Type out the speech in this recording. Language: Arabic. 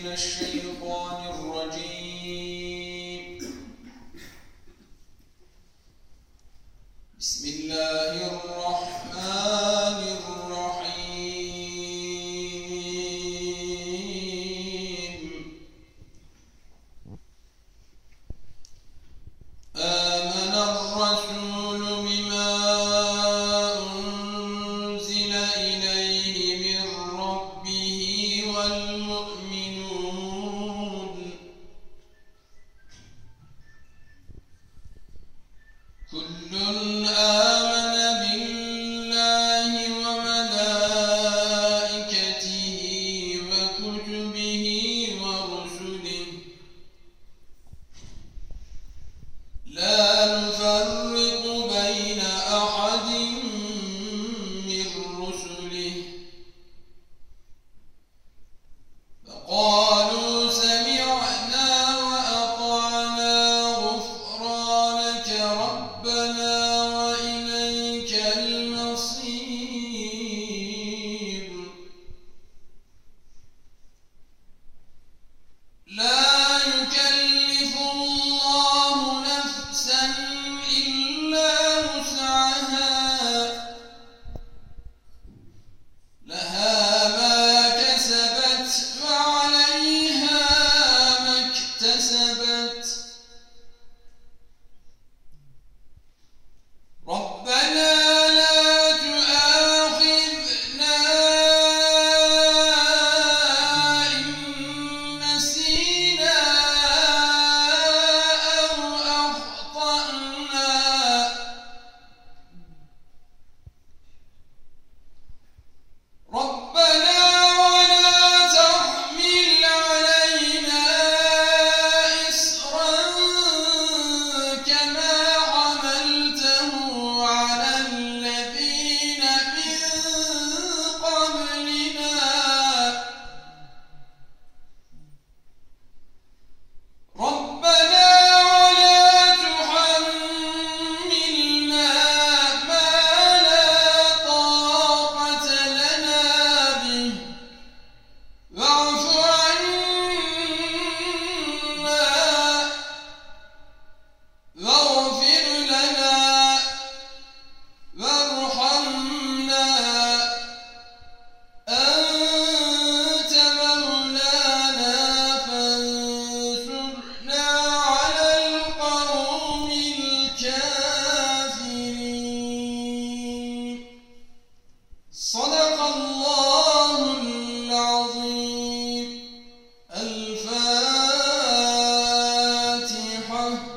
الشيطان الرجيم. بسم الله الرحمن الرحيم. آمن الرسول بما أنزل إليه من ربه والمؤمنون كل آمن بالله وملائكته وكتبه ورسله لا نفرق بين أحد من رسله فقالوا سمعنا وأطعنا غفرانك ربنا وإليك المصير. لا يكلف الله نفسا إلا وسعها لها ما كسبت وعليها ما اكتسبت ربنا لا تؤاخذنا إن نسينا أو أخطأنا ربنا ولا تحمل علينا إصرا كما حملته على الذين من قبلنا ربنا ولا تحملنا ما لا طاقة لنا به واعف عنا واغفر لنا وارحمنا أنت مولانا فانصرنا على القوم الكافرين. صدق الله العظيم. الفاتحة.